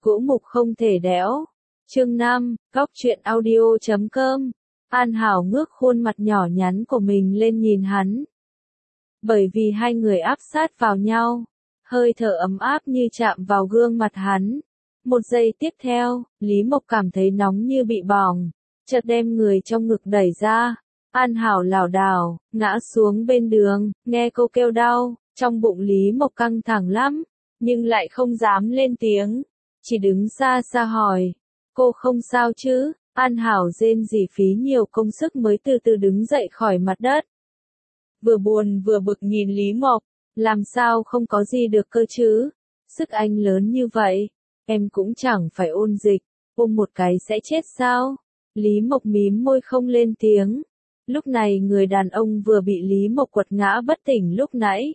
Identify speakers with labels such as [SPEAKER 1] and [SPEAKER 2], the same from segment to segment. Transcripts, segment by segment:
[SPEAKER 1] Gỗ mục không thể đẽo. Chương 5, Góc truyện audio.com. An Hảo ngước khuôn mặt nhỏ nhắn của mình lên nhìn hắn. Bởi vì hai người áp sát vào nhau, hơi thở ấm áp như chạm vào gương mặt hắn. Một giây tiếp theo, Lý Mộc cảm thấy nóng như bị bỏng, chợt đem người trong ngực đẩy ra. An Hảo lảo đảo, ngã xuống bên đường, nghe cô kêu đau, trong bụng Lý Mộc căng thẳng lắm, nhưng lại không dám lên tiếng, chỉ đứng xa xa hỏi, cô không sao chứ? An Hảo rên rỉ phí nhiều công sức mới từ từ đứng dậy khỏi mặt đất. Vừa buồn vừa bực nhìn Lý Mộc, làm sao không có gì được cơ chứ? Sức anh lớn như vậy, em cũng chẳng phải ôn dịch, ôm một cái sẽ chết sao? Lý Mộc mím môi không lên tiếng. Lúc này người đàn ông vừa bị Lý Mộc quật ngã bất tỉnh lúc nãy.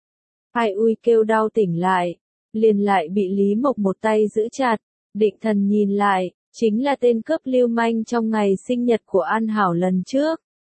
[SPEAKER 1] Ai ui kêu đau tỉnh lại, liền lại bị Lý Mộc một tay giữ chặt, định thần nhìn lại, chính là tên cướp lưu manh trong ngày sinh nhật của An Hảo lần trước.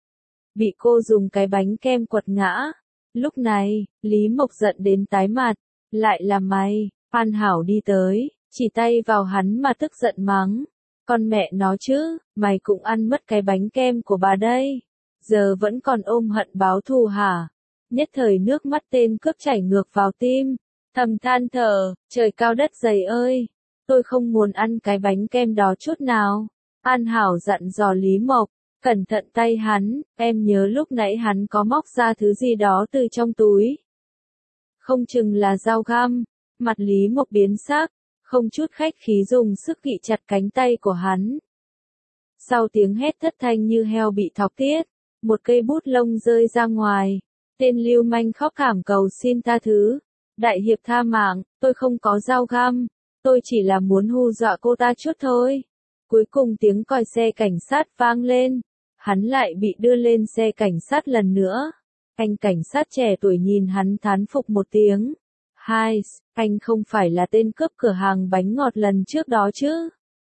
[SPEAKER 1] Bị cô dùng cái bánh kem quật ngã. Lúc này, Lý Mộc giận đến tái mặt, lại là mày. An Hảo đi tới, chỉ tay vào hắn mà tức giận mắng. Con mẹ nó chứ, mày cũng ăn mất cái bánh kem của bà đây. Giờ vẫn còn ôm hận báo thù hả? Nhất thời nước mắt tên cướp chảy ngược vào tim, thầm than thở, trời cao đất dày ơi, tôi không muốn ăn cái bánh kem đó chút nào. An Hảo dặn dò Lý Mộc, cẩn thận tay hắn, em nhớ lúc nãy hắn có móc ra thứ gì đó từ trong túi. Không chừng là dao găm. Mặt Lý Mộc biến sắc, không chút khách khí dùng sức gị chặt cánh tay của hắn. Sau tiếng hét thất thanh như heo bị thọc tiết, một cây bút lông rơi ra ngoài. Tên lưu manh khóc thảm cầu xin tha thứ. Đại hiệp tha mạng, tôi không có dao găm, tôi chỉ là muốn hù dọa cô ta chút thôi. Cuối cùng tiếng còi xe cảnh sát vang lên, hắn lại bị đưa lên xe cảnh sát lần nữa. Anh cảnh sát trẻ tuổi nhìn hắn thán phục một tiếng. Hai, anh không phải là tên cướp cửa hàng bánh ngọt lần trước đó chứ?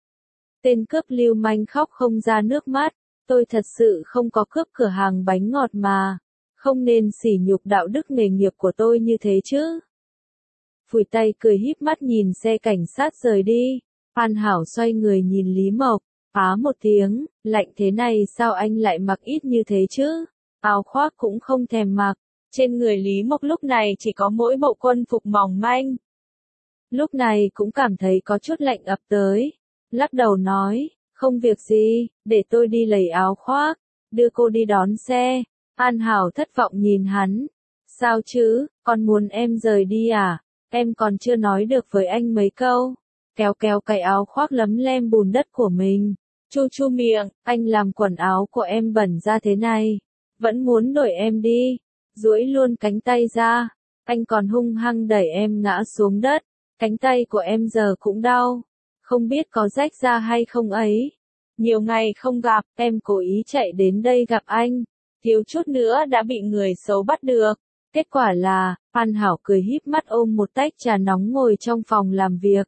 [SPEAKER 1] Tên cướp lưu manh khóc không ra nước mắt, tôi thật sự không có cướp cửa hàng bánh ngọt mà, không nên sỉ nhục đạo đức nghề nghiệp của tôi như thế chứ. Phủi tay cười híp mắt nhìn xe cảnh sát rời đi, An Hảo xoay người nhìn Lý Mộc, á một tiếng, lạnh thế này sao anh lại mặc ít như thế chứ? Áo khoác cũng không thèm mặc. Trên người Lý Mộc lúc này chỉ có mỗi bộ quân phục mỏng manh. Lúc này cũng cảm thấy có chút lạnh ập tới. Lắc đầu nói, không việc gì, để tôi đi lấy áo khoác, đưa cô đi đón xe. An Hảo thất vọng nhìn hắn. Sao chứ, con muốn em rời đi à? Em còn chưa nói được với anh mấy câu. Kéo kéo cái áo khoác lấm lem bùn đất của mình. Chu chu miệng, anh làm quần áo của em bẩn ra thế này. Vẫn muốn đuổi em đi. Duỗi luôn cánh tay ra, anh còn hung hăng đẩy em ngã xuống đất, cánh tay của em giờ cũng đau, không biết có rách ra hay không ấy. Nhiều ngày không gặp, em cố ý chạy đến đây gặp anh, thiếu chút nữa đã bị người xấu bắt được. Kết quả là, An Hảo cười híp mắt ôm một tách trà nóng ngồi trong phòng làm việc.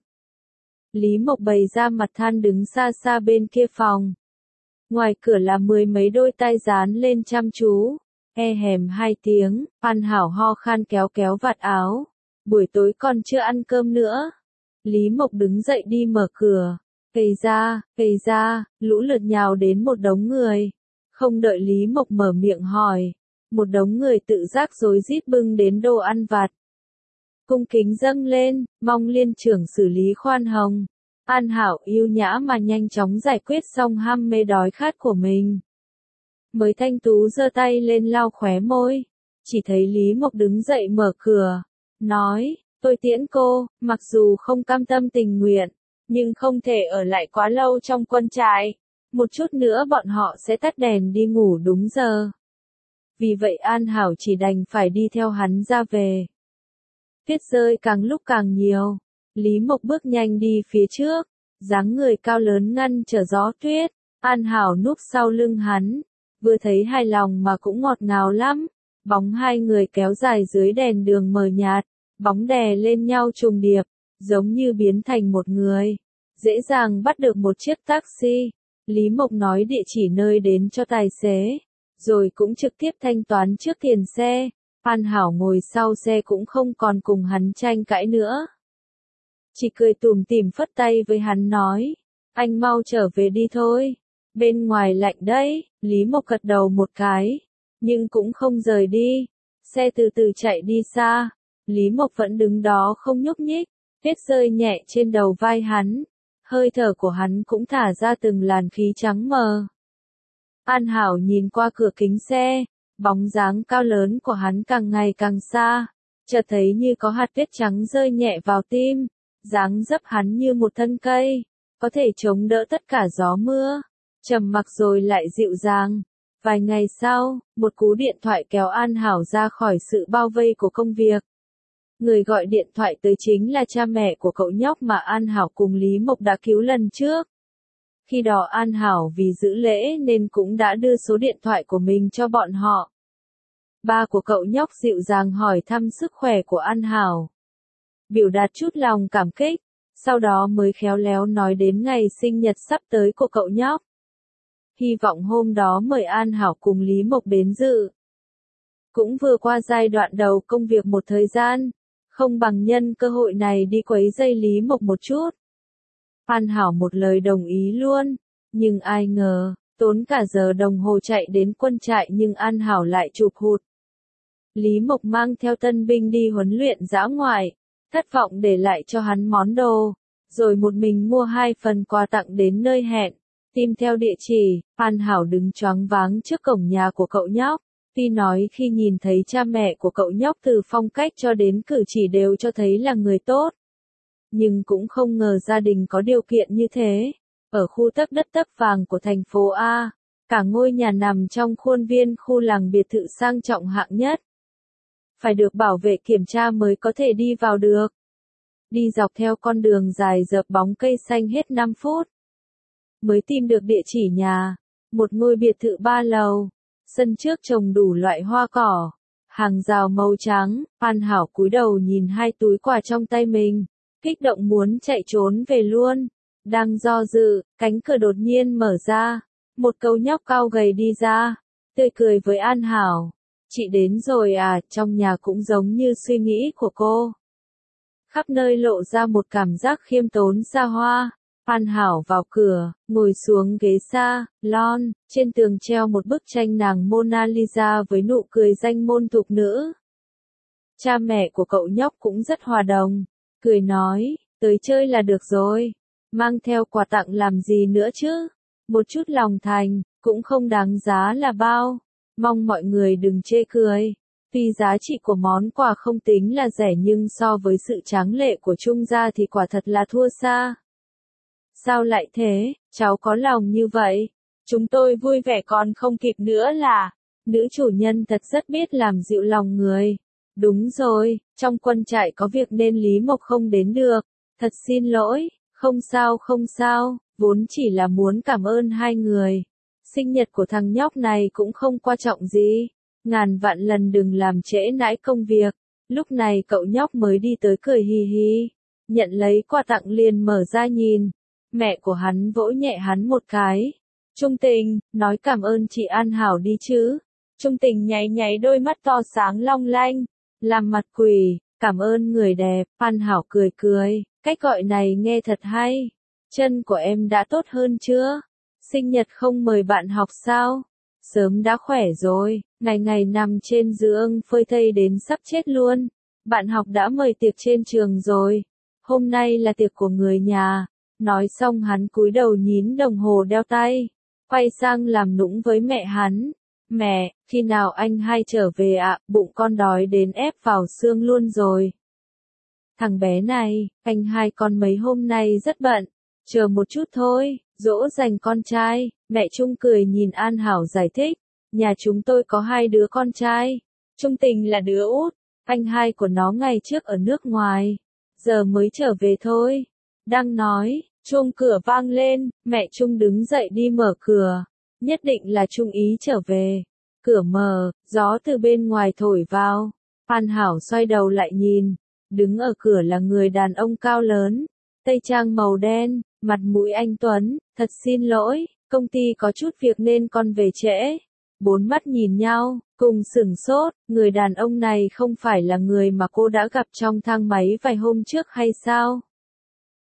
[SPEAKER 1] Lý Mộc bày ra mặt than đứng xa xa bên kia phòng. Ngoài cửa là mười mấy đôi tay dán lên chăm chú. E hèm hai tiếng, An Hảo ho khan kéo kéo vạt áo. Buổi tối còn chưa ăn cơm nữa. Lý Mộc đứng dậy đi mở cửa. Ây ra, lũ lượt nhào đến một đống người. Không đợi Lý Mộc mở miệng hỏi. Một đống người tự giác rối rít bưng đến đồ ăn vặt. Cung kính dâng lên, mong liên trưởng xử lý khoan hồng. An Hảo yêu nhã mà nhanh chóng giải quyết xong ham mê đói khát của mình. Mới thanh tú giơ tay lên lau khóe môi, chỉ thấy Lý Mộc đứng dậy mở cửa, nói, tôi tiễn cô, mặc dù không cam tâm tình nguyện, nhưng không thể ở lại quá lâu trong quân trại, một chút nữa bọn họ sẽ tắt đèn đi ngủ đúng giờ. Vì vậy An Hảo chỉ đành phải đi theo hắn ra về. Tuyết rơi càng lúc càng nhiều, Lý Mộc bước nhanh đi phía trước, dáng người cao lớn ngăn trở gió tuyết, An Hảo núp sau lưng hắn. Vừa thấy hài lòng mà cũng ngọt ngào lắm, bóng hai người kéo dài dưới đèn đường mờ nhạt, bóng đè lên nhau trùng điệp, giống như biến thành một người, dễ dàng bắt được một chiếc taxi. Lý Mộc nói địa chỉ nơi đến cho tài xế, rồi cũng trực tiếp thanh toán trước tiền xe. An Hảo ngồi sau xe cũng không còn cùng hắn tranh cãi nữa. chỉ cười tủm tỉm phất tay với hắn nói, anh mau trở về đi thôi, bên ngoài lạnh đấy. Lý Mộc gật đầu một cái, nhưng cũng không rời đi, xe từ từ chạy đi xa, Lý Mộc vẫn đứng đó không nhúc nhích, tuyết rơi nhẹ trên đầu vai hắn, hơi thở của hắn cũng thả ra từng làn khí trắng mờ. An Hảo nhìn qua cửa kính xe, bóng dáng cao lớn của hắn càng ngày càng xa, chợt thấy như có hạt tuyết trắng rơi nhẹ vào tim, dáng dấp hắn như một thân cây, có thể chống đỡ tất cả gió mưa, trầm mặc rồi lại dịu dàng. Vài ngày sau, một cú điện thoại kéo An Hảo ra khỏi sự bao vây của công việc. Người gọi điện thoại tới chính là cha mẹ của cậu nhóc mà An Hảo cùng Lý Mộc đã cứu lần trước. Khi đó An Hảo vì giữ lễ nên cũng đã đưa số điện thoại của mình cho bọn họ. Ba của cậu nhóc dịu dàng hỏi thăm sức khỏe của An Hảo, biểu đạt chút lòng cảm kích, sau đó mới khéo léo nói đến ngày sinh nhật sắp tới của cậu nhóc. Hy vọng hôm đó mời An Hảo cùng Lý Mộc đến dự. Cũng vừa qua giai đoạn đầu công việc một thời gian, không bằng nhân cơ hội này đi quấy rầy Lý Mộc một chút. An Hảo một lời đồng ý luôn, nhưng ai ngờ, tốn cả giờ đồng hồ chạy đến quân trại nhưng An Hảo lại chụp hụt. Lý Mộc mang theo tân binh đi huấn luyện dã ngoại, thất vọng để lại cho hắn món đồ, rồi một mình mua 2 phần quà tặng đến nơi hẹn, tìm theo địa chỉ. An Hảo đứng choáng váng trước cổng nhà của cậu nhóc, tuy nói khi nhìn thấy cha mẹ của cậu nhóc từ phong cách cho đến cử chỉ đều cho thấy là người tốt, nhưng cũng không ngờ gia đình có điều kiện như thế. Ở khu tấc đất tấc vàng của thành phố A, cả ngôi nhà nằm trong khuôn viên khu làng biệt thự sang trọng hạng nhất. Phải được bảo vệ kiểm tra mới có thể đi vào được. Đi dọc theo con đường dài dợp bóng cây xanh hết 5 phút. Mới tìm được địa chỉ nhà, một ngôi biệt thự 3 lầu, sân trước trồng đủ loại hoa cỏ, hàng rào màu trắng. An Hảo cúi đầu nhìn 2 túi quà trong tay mình, kích động muốn chạy trốn về luôn. Đang do dự, cánh cửa đột nhiên mở ra, một cậu nhóc cao gầy đi ra, tươi cười với An Hảo. Chị đến rồi à? Trong nhà cũng giống như suy nghĩ của cô. Khắp nơi lộ ra một cảm giác khiêm tốn xa hoa. An Hảo vào cửa, ngồi xuống ghế salon, trên tường treo một bức tranh nàng Mona Lisa với nụ cười danh môn thục nữ. Cha mẹ của cậu nhóc cũng rất hòa đồng, cười nói, tới chơi là được rồi, mang theo quà tặng làm gì nữa chứ, một chút lòng thành, cũng không đáng giá là bao, mong mọi người đừng chê cười. Tuy giá trị của món quà không tính là rẻ nhưng so với sự tráng lệ của Trung gia thì quả thật là thua xa. Sao lại thế, cháu có lòng như vậy? Chúng tôi vui vẻ còn không kịp nữa là. Nữ chủ nhân thật rất biết làm dịu lòng người. Đúng rồi, trong quân trại có việc nên Lý Mộc không đến được. Thật xin lỗi, không sao, vốn chỉ là muốn cảm ơn 2 người. Sinh nhật của thằng nhóc này cũng không quan trọng gì. Ngàn vạn lần đừng làm trễ nải công việc. Lúc này cậu nhóc mới đi tới cười hì hì. Nhận lấy quà tặng liền mở ra nhìn. Mẹ của hắn vỗ nhẹ hắn một cái. Trung Tình, nói cảm ơn chị An Hảo đi chứ. Trung Tình nháy nháy đôi mắt to sáng long lanh, làm mặt quỷ, cảm ơn người đẹp. An Hảo cười cười, cách gọi này nghe thật hay. Chân của em đã tốt hơn chưa? Sinh nhật không mời bạn học sao? Sớm đã khỏe rồi, ngày ngày nằm trên giường phơi thây đến sắp chết luôn. Bạn học đã mời tiệc trên trường rồi. Hôm nay là tiệc của người nhà. Nói xong hắn cúi đầu nhín đồng hồ đeo tay, quay sang làm nũng với mẹ hắn. Mẹ, khi nào anh hai trở về ạ? Bụng con đói đến ép vào xương luôn rồi. Thằng bé này, anh hai con mấy hôm nay rất bận, chờ một chút thôi, dỗ dành con trai. Mẹ Trung cười nhìn An Hảo giải thích, nhà chúng tôi có 2 đứa con trai, Trung Tình là đứa út, anh hai của nó ngày trước ở nước ngoài, giờ mới trở về thôi. Đang nói, chuông cửa vang lên, mẹ Trung đứng dậy đi mở cửa, nhất định là Trung ý trở về. Cửa mở, gió từ bên ngoài thổi vào, An Hảo xoay đầu lại nhìn, đứng ở cửa là người đàn ông cao lớn, tây trang màu đen, mặt mũi anh tuấn. Thật xin lỗi, công ty có chút việc nên con về trễ. 4 mắt nhìn nhau, cùng sửng sốt, người đàn ông này không phải là người mà cô đã gặp trong thang máy vài hôm trước hay sao?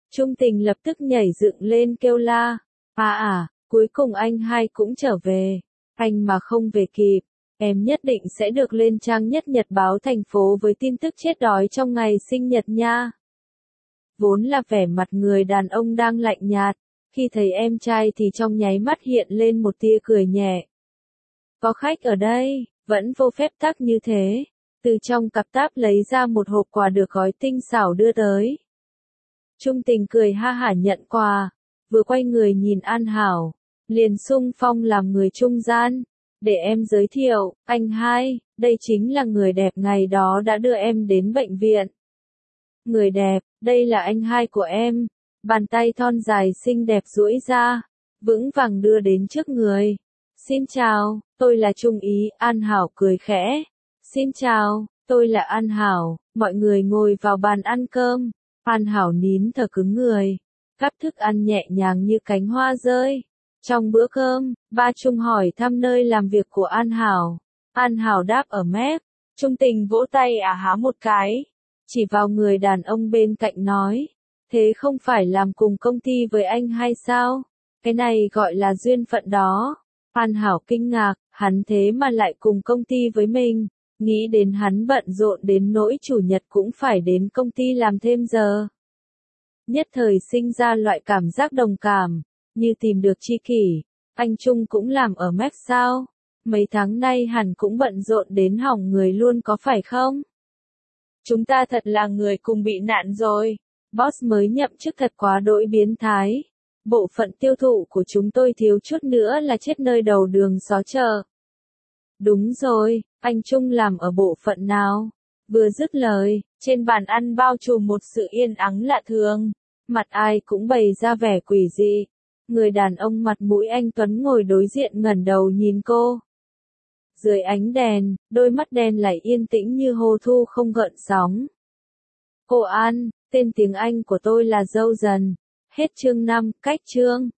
[SPEAKER 1] Trung Tình lập tức nhảy dựng lên kêu la. Cuối cùng anh hai cũng trở về. Anh mà không về kịp, em nhất định sẽ được lên trang nhất nhật báo thành phố với tin tức chết đói trong ngày sinh nhật nha. Vốn là vẻ mặt người đàn ông đang lạnh nhạt, khi thấy em trai thì trong nháy mắt hiện lên một tia cười nhẹ. Có khách ở đây, vẫn vô phép tắc như thế. Từ trong cặp táp lấy ra một hộp quà được gói tinh xảo đưa tới. Trung Tình cười ha hả nhận quà, vừa quay người nhìn An Hảo, liền xung phong làm người trung gian. Để em giới thiệu, anh hai, đây chính là người đẹp ngày đó đã đưa em đến bệnh viện. Người đẹp, đây là anh hai của em. Bàn tay thon dài xinh đẹp duỗi ra, vững vàng đưa đến trước người. Xin chào, tôi là Trung Ý, An Hảo cười khẽ. Xin chào, tôi là An Hảo, mọi người ngồi vào bàn ăn cơm. An Hảo nín thở cứng người, gắp thức ăn nhẹ nhàng như cánh hoa rơi. Trong bữa cơm, ba Trung hỏi thăm nơi làm việc của An Hảo. An Hảo đáp ở mép, Trung Tình vỗ tay há một cái, chỉ vào người đàn ông bên cạnh nói, thế không phải làm cùng công ty với anh hay sao? Cái này gọi là duyên phận đó. An Hảo kinh ngạc, hắn thế mà lại cùng công ty với mình, nghĩ đến hắn bận rộn đến nỗi chủ nhật cũng phải đến công ty làm thêm giờ. Nhất thời sinh ra loại cảm giác đồng cảm, như tìm được tri kỷ. Anh Trung cũng làm ở Mac sao? Mấy tháng nay hẳn cũng bận rộn đến hỏng người luôn có phải không? Chúng ta thật là người cùng bị nạn rồi. Boss mới nhậm chức thật quá đỗi biến thái. Bộ phận tiêu thụ của chúng tôi thiếu chút nữa là chết nơi đầu đường xó chợ. Đúng rồi, anh Trung làm ở bộ phận nào? Vừa dứt lời, trên bàn ăn bao trùm một sự yên ắng lạ thường. Mặt ai cũng bày ra vẻ quỷ dị. Người đàn ông mặt mũi anh tuấn ngồi đối diện ngẩng đầu nhìn cô. Dưới ánh đèn, đôi mắt đen lại yên tĩnh như hồ thu không gợn sóng. Cô An, tên tiếng Anh của tôi là Dâu Dần. Hết chương 5, cách chương.